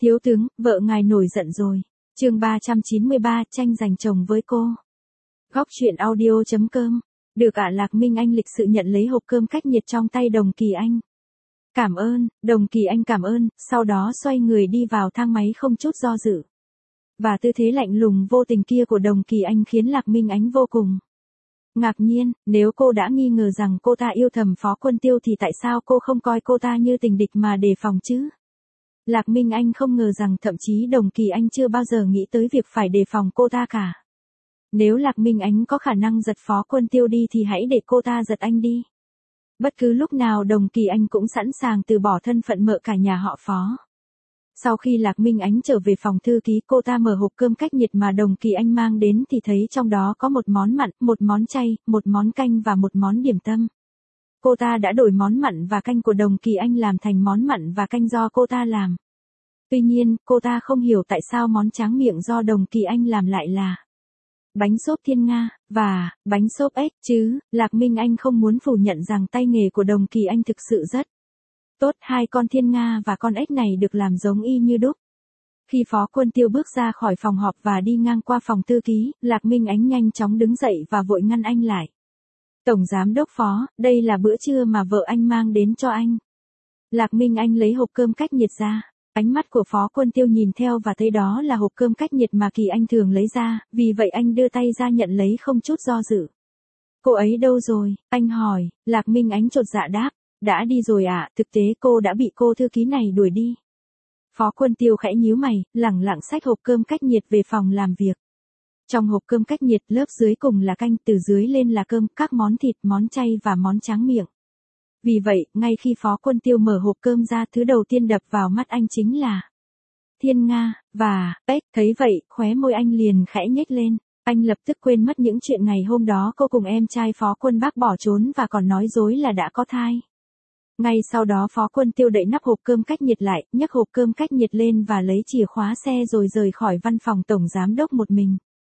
Thiếu tướng, vợ ngài nổi giận rồi. Chương 393, tranh giành chồng với cô. Góc truyện audio.com. Được ạ. Lạc Minh Anh lịch sự nhận lấy hộp cơm cách nhiệt trong tay Đồng Kỳ Anh. Cảm ơn, Đồng Kỳ Anh cảm ơn, sau đó xoay người đi vào thang máy không chút do dự. Và tư thế lạnh lùng vô tình kia của Đồng Kỳ Anh khiến Lạc Minh Anh vô cùng ngạc nhiên. Nếu cô đã nghi ngờ rằng cô ta yêu thầm Phó Quân Tiêu thì tại sao cô không coi cô ta như tình địch mà đề phòng chứ? Lạc Minh Anh không ngờ rằng thậm chí Đồng Kỳ Anh chưa bao giờ nghĩ tới việc phải đề phòng cô ta cả. Nếu Lạc Minh Anh có khả năng giật Phó Quân Tiêu đi thì hãy để cô ta giật anh đi. Bất cứ lúc nào Đồng Kỳ Anh cũng sẵn sàng từ bỏ thân phận mợ cả nhà họ Phó. Sau khi Lạc Minh Ánh trở về phòng thư ký, cô ta mở hộp cơm cách nhiệt mà Đồng Kỳ Anh mang đến thì thấy trong đó có một món mặn, một món chay, một món canh và một món điểm tâm. Cô ta đã đổi món mặn và canh của Đồng Kỳ Anh làm thành món mặn và canh do cô ta làm. Tuy nhiên, cô ta không hiểu tại sao món tráng miệng do Đồng Kỳ Anh làm lại là bánh xốp thiên nga, và bánh xốp ếch chứ. Lạc Minh Anh không muốn phủ nhận rằng tay nghề của Đồng Kỳ Anh thực sự rất tốt. Hai con thiên nga và con ếch này được làm giống y như đúc. Khi Phó Quân Tiêu bước ra khỏi phòng họp và đi ngang qua phòng thư ký, Lạc Minh Ánh nhanh chóng đứng dậy và vội ngăn anh lại. Tổng giám đốc Phó, đây là bữa trưa mà vợ anh mang đến cho anh. Lạc Minh Anh lấy hộp cơm cách nhiệt ra. Ánh mắt của Phó Quân Tiêu nhìn theo và thấy đó là hộp cơm cách nhiệt mà Kỳ Anh thường lấy ra, vì vậy anh đưa tay ra nhận lấy không chút do dự. Cô ấy đâu rồi? Anh hỏi. Lạc Minh Ánh chột dạ đáp. Đã đi rồi ạ, thực tế cô đã bị cô thư ký này đuổi đi. Phó Quân Tiêu khẽ nhíu mày, lẳng lặng xách hộp cơm cách nhiệt về phòng làm việc. Trong hộp cơm cách nhiệt, lớp dưới cùng là canh, từ dưới lên là cơm, các món thịt, món chay và món tráng miệng. Vì vậy, ngay khi Phó Quân Tiêu mở hộp cơm ra, thứ đầu tiên đập vào mắt anh chính là thiên nga, và ếch. Thấy vậy, khóe môi anh liền khẽ nhếch lên. Anh lập tức quên mất những chuyện ngày hôm đó cô cùng em trai Phó Quân Bác bỏ trốn và còn nói dối là đã có thai. Ngay sau đó Phó Quân Tiêu đậy nắp hộp cơm cách nhiệt lại, nhấc hộp cơm cách nhiệt lên và lấy chìa khóa xe rồi rời khỏi văn phòng tổng giám đốc một mình.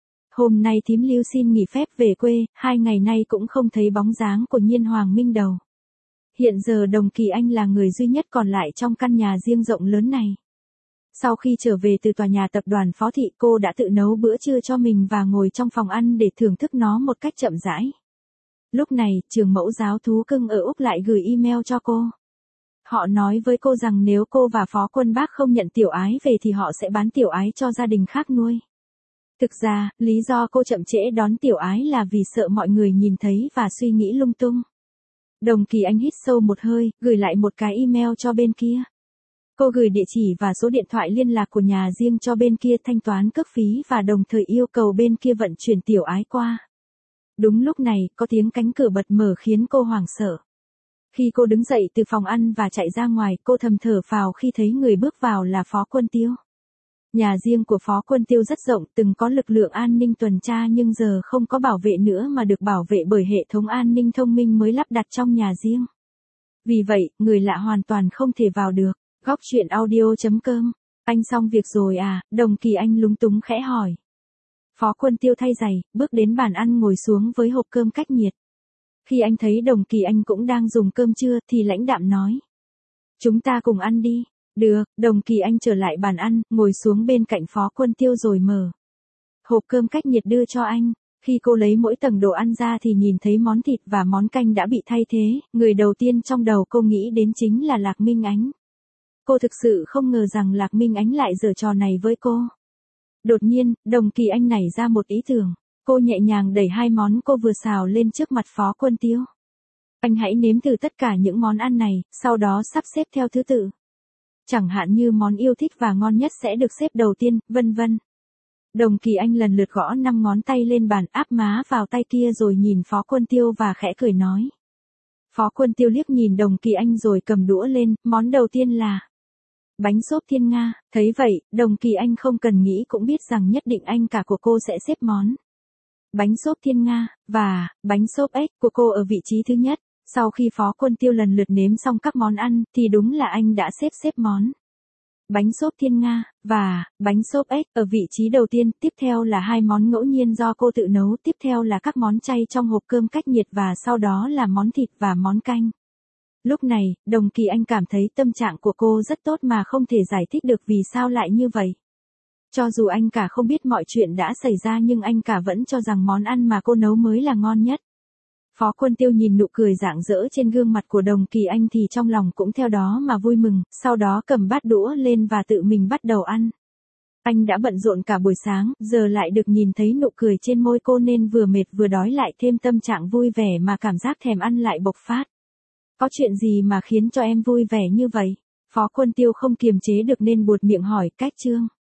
Hôm nay thím Lưu xin nghỉ phép về quê, 2 ngày nay cũng không thấy bóng dáng của Nhiên Hoàng Minh đâu. Hiện giờ Đồng Kỳ Anh là người duy nhất còn lại trong căn nhà riêng rộng lớn này. Sau khi trở về từ tòa nhà tập đoàn Phó Thị, cô đã tự nấu bữa trưa cho mình và ngồi trong phòng ăn để thưởng thức nó một cách chậm rãi. Lúc này, trường mẫu giáo thú cưng ở Úc lại gửi email cho cô. Họ nói với cô rằng nếu cô và Phó Quân Bác không nhận Tiểu Ái về thì họ sẽ bán Tiểu Ái cho gia đình khác nuôi. Thực ra, lý do cô chậm trễ đón Tiểu Ái là vì sợ mọi người nhìn thấy và suy nghĩ lung tung. Đồng Kỳ Anh hít sâu một hơi, gửi lại một cái email cho bên kia. Cô gửi địa chỉ và số điện thoại liên lạc của nhà riêng cho bên kia thanh toán cước phí và đồng thời yêu cầu bên kia vận chuyển Tiểu Ái qua. Đúng lúc này, có tiếng cánh cửa bật mở khiến cô hoảng sợ. Khi cô đứng dậy từ phòng ăn và chạy ra ngoài, cô thầm thở phào khi thấy người bước vào là Phó Quân Tiêu. Nhà riêng của Phó Quân Tiêu rất rộng, từng có lực lượng an ninh tuần tra nhưng giờ không có bảo vệ nữa mà được bảo vệ bởi hệ thống an ninh thông minh mới lắp đặt trong nhà riêng. Vì vậy, người lạ hoàn toàn không thể vào được. Góc truyện audio.com. Anh xong việc rồi à? Đồng Kỳ Anh lúng túng khẽ hỏi. Phó Quân Tiêu thay giày, bước đến bàn ăn ngồi xuống với hộp cơm cách nhiệt. Khi anh thấy Đồng Kỳ Anh cũng đang dùng cơm trưa thì lãnh đạm nói. Chúng ta cùng ăn đi. Được. Đồng Kỳ Anh trở lại bàn ăn, ngồi xuống bên cạnh Phó Quân Tiêu rồi mở hộp cơm cách nhiệt đưa cho anh. Khi cô lấy mỗi tầng đồ ăn ra thì nhìn thấy món thịt và món canh đã bị thay thế, người đầu tiên trong đầu cô nghĩ đến chính là Lạc Minh Ánh. Cô thực sự không ngờ rằng Lạc Minh Ánh lại giở trò này với cô. Đột nhiên, Đồng Kỳ Anh nảy ra một ý tưởng. Cô nhẹ nhàng đẩy 2 món cô vừa xào lên trước mặt Phó Quân Tiêu. Anh hãy nếm thử tất cả những món ăn này, sau đó sắp xếp theo thứ tự. Chẳng hạn như món yêu thích và ngon nhất sẽ được xếp đầu tiên, vân vân. Đồng Kỳ Anh lần lượt gõ 5 ngón tay lên bàn, áp má vào tay kia rồi nhìn Phó Quân Tiêu và khẽ cười nói. Phó Quân Tiêu liếc nhìn Đồng Kỳ Anh rồi cầm đũa lên, món đầu tiên là bánh xốp thiên nga. Thấy vậy, Đồng Kỳ Anh không cần nghĩ cũng biết rằng nhất định anh cả của cô sẽ xếp món bánh xốp thiên nga, và bánh xốp ếch của cô ở vị trí thứ nhất. Sau khi Phó Quân Tiêu lần lượt nếm xong các món ăn, thì đúng là anh đã xếp món bánh xốp thiên nga, và bánh xốp ếch ở vị trí đầu tiên. Tiếp theo là 2 món ngẫu nhiên do cô tự nấu, tiếp theo là các món chay trong hộp cơm cách nhiệt và sau đó là món thịt và món canh. Lúc này, Đồng Kỳ Anh cảm thấy tâm trạng của cô rất tốt mà không thể giải thích được vì sao lại như vậy. Cho dù anh cả không biết mọi chuyện đã xảy ra nhưng anh cả vẫn cho rằng món ăn mà cô nấu mới là ngon nhất. Phó Quân Tiêu nhìn nụ cười rạng rỡ trên gương mặt của Đồng Kỳ Anh thì trong lòng cũng theo đó mà vui mừng, sau đó cầm bát đũa lên và tự mình bắt đầu ăn. Anh đã bận rộn cả buổi sáng, giờ lại được nhìn thấy nụ cười trên môi cô nên vừa mệt vừa đói lại thêm tâm trạng vui vẻ mà cảm giác thèm ăn lại bộc phát. Có chuyện gì mà khiến cho em vui vẻ như vậy? Phó Quân Tiêu không kiềm chế được nên buột miệng hỏi. Cách Trương.